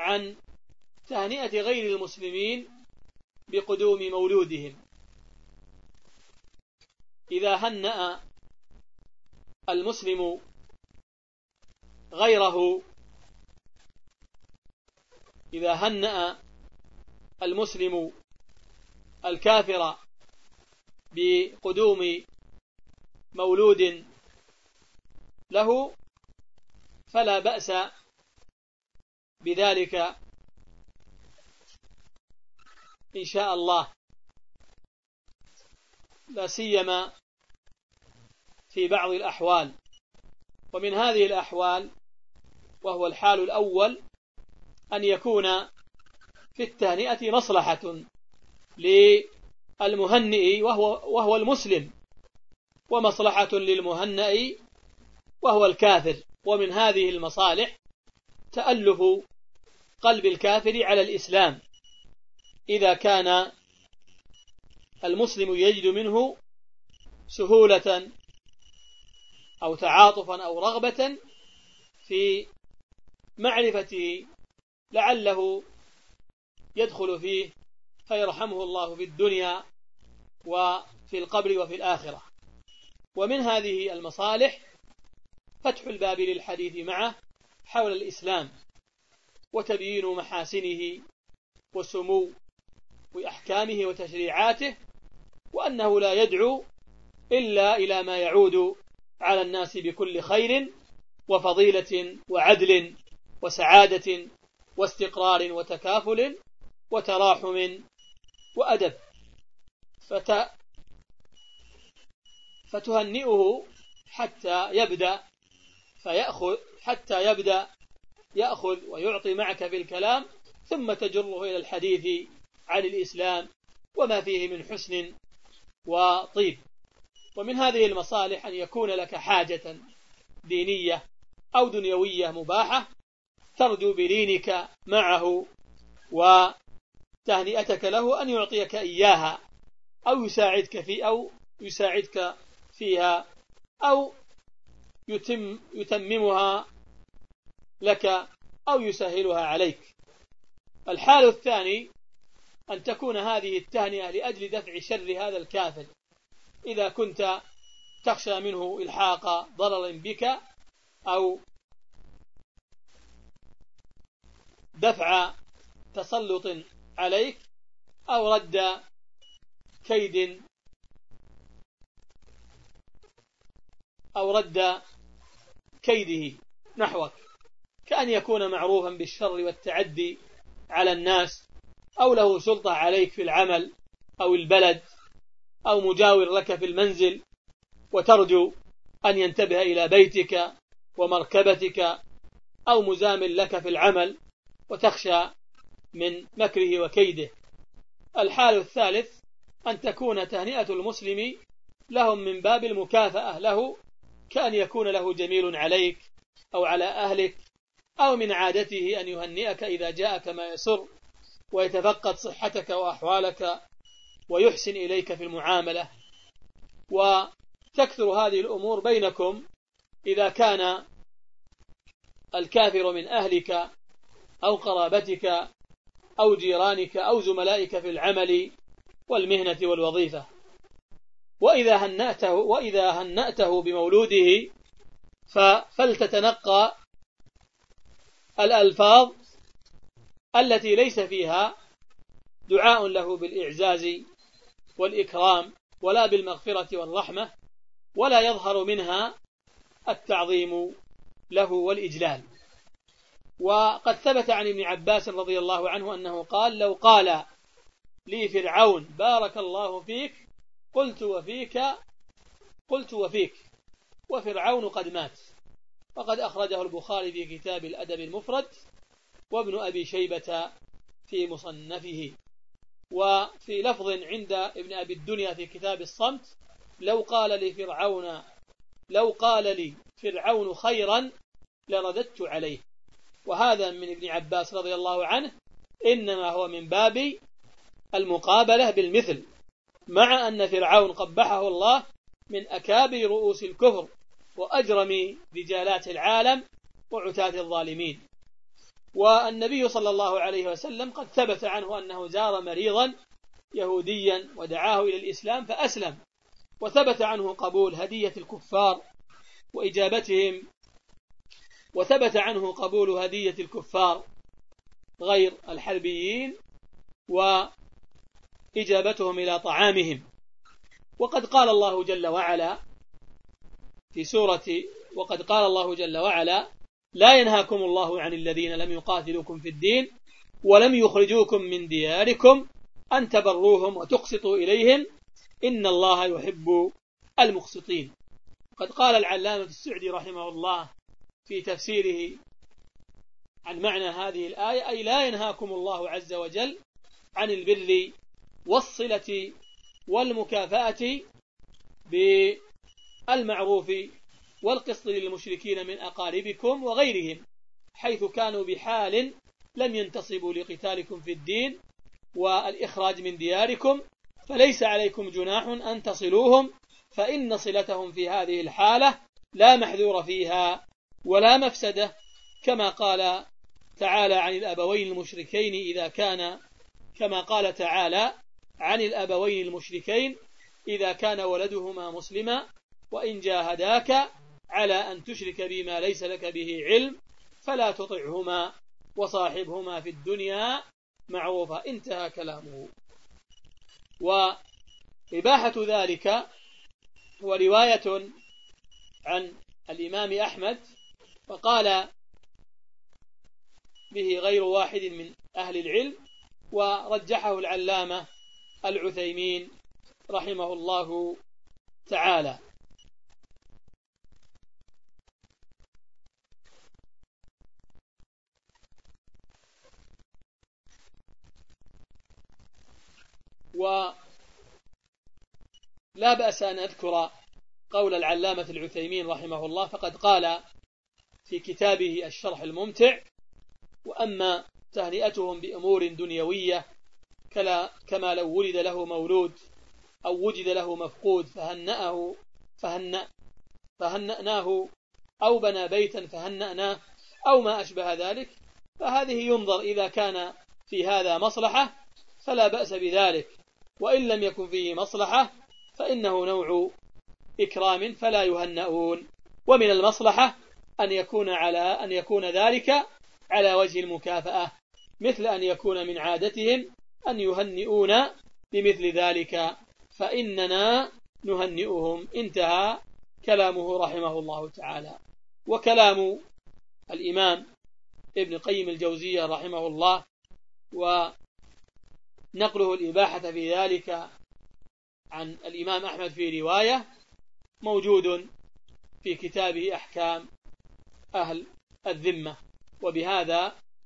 عن تهنئة غير المسلمين بقدوم مولودهم. إذا هنأ المسلم غيره، إذا هنأ المسلم الكافر بقدوم مولود له فلا بأس بذلك إن شاء الله، لا سيما في بعض الأحوال. ومن هذه الأحوال، وهو الحال الأول، أن يكون في التهنئة مصلحة للمهنئ وهو المسلم، ومصلحة للمهنئ وهو الكافر. ومن هذه المصالح تألف قلب الكافر على الإسلام إذا كان المسلم يجد منه سهولة أو تعاطفا أو رغبة في معرفته، لعله يدخل فيه فيرحمه الله في الدنيا وفي القبر وفي الآخرة. ومن هذه المصالح فتح الباب للحديث معه حول الإسلام وتبيين محاسنه وسمو وأحكامه وتشريعاته، وأنه لا يدعو إلا إلى ما يعود على الناس بكل خير وفضيلة وعدل وسعادة واستقرار وتكافل وتراحم وأدب، فتهنئه حتى يبدأ يأخذ ويعطي معك في الكلام، ثم تجره إلى الحديث عن الإسلام وما فيه من حسن وطيب. ومن هذه المصالح أن يكون لك حاجة دينية أو دنيوية مباحة ترجو بلينك معه وتهنئتك له أن يعطيك إياها أو يساعدك فيها أو يتممها لك أو يسهلها عليك. الحال الثاني أن تكون هذه التهنئة لأجل دفع شر هذا الكافر، إذا كنت تخشى منه إلحاق ضرر بك أو دفع تسلط عليك أو رد كيد أو رد كيده نحوك، كأن يكون معروفا بالشر والتعدي على الناس، أو له سلطة عليك في العمل أو البلد، أو مجاور لك في المنزل وترجو أن ينتبه إلى بيتك ومركبتك، أو مزامل لك في العمل وتخشى من مكره وكيده. الحال الثالث أن تكون تهنئة المسلم لهم من باب المكافأة له، كأن يكون له جميل عليك أو على أهلك، أو من عادته أن يهنئك إذا جاءك ما يسر ويتفقد صحتك وأحوالك ويحسن إليك في المعاملة. وتكثر هذه الأمور بينكم إذا كان الكافر من أهلك أو قرابتك أو جيرانك أو زملائك في العمل والمهنة والوظيفة. وإذا هنأته بمولوده فلتتنقى الألفاظ التي ليس فيها دعاء له بالإعزاز والإكرام ولا بالمغفرة والرحمة، ولا يظهر منها التعظيم له والإجلال. وقد ثبت عن ابن عباس رضي الله عنه أنه قال: لو قال لي فرعون بارك الله فيك قلت وفيك وفرعون قد مات. وقد أخرجه البخاري في كتاب الأدب المفرد، وابن أبي شيبة في مصنفه. وفي لفظ عند ابن أبي الدنيا في كتاب الصمت: لو قال لي فرعون خيرا لرددت عليه. وهذا من ابن عباس رضي الله عنه إنما هو من باب المقابلة بالمثل، مع أن فرعون قبحه الله من أكابر رؤوس الكفر وأجرم رجالات العالم وعتاة الظالمين. والنبي صلى الله عليه وسلم قد ثبت عنه أنه زار مريضا يهوديا ودعاه إلى الإسلام فأسلم، وثبت عنه قبول هدية الكفار وإجابتهم، وثبت عنه قبول هدية الكفار غير الحربيين وإجابتهم إلى طعامهم. وقد قال الله جل وعلا في سورة وقد قال الله جل وعلا: لا ينهاكم الله عن الذين لم يقاتلوكم في الدين ولم يخرجوكم من دياركم أن تبروهم وتقسطوا إليهم إن الله يحب المقسطين. وقد قال العلامة السعدي رحمه الله في تفسيره عن معنى هذه الآية: أي لا ينهاكم الله عز وجل عن البر والصلة والمكافأة بالمعروف والقسط للمشركين من أقاربكم وغيرهم، حيث كانوا بحال لم ينتصبوا لقتالكم في الدين والإخراج من دياركم، فليس عليكم جناح أن تصلوهم، فإن صلتهم في هذه الحالة لا محذور فيها ولا مفسدة، كما قال تعالى عن الأبوين المشركين إذا كان ولدهما مسلما وإن جاهداك على أن تشرك بما ليس لك به علم فلا تطعهما وصاحبهما في الدنيا معروفا. انتهى كلامه. وإباحة ذلك هو رواية عن الإمام أحمد، وقال به غير واحد من أهل العلم، ورجحه العلامة العثيمين رحمه الله تعالى. ولا بأس أن أذكر قول العلامة العثيمين رحمه الله، فقد قال في كتابه الشرح الممتع: وأما تهنئتهم بأمور دنيوية كما لو ولد له مولود أو وجد له مفقود فهنأناه أو بنى بيتا فهنأناه أو ما أشبه ذلك، فهذه ينظر إذا كان في هذا مصلحة فلا بأس بذلك، وإن لم يكن فيه مصلحة فإنه نوع إكرام فلا يهنئون. ومن المصلحة أن يكون ذلك على وجه المكافأة، مثل أن يكون من عادتهم أن يهنئون بمثل ذلك فإننا نهنئهم. انتهى كلامه رحمه الله تعالى. وكلام الإمام ابن قيم الجوزية رحمه الله ونقله الإباحة في ذلك عن الإمام أحمد في رواية موجود في كتابه أحكام أهل الذمة. وبهذا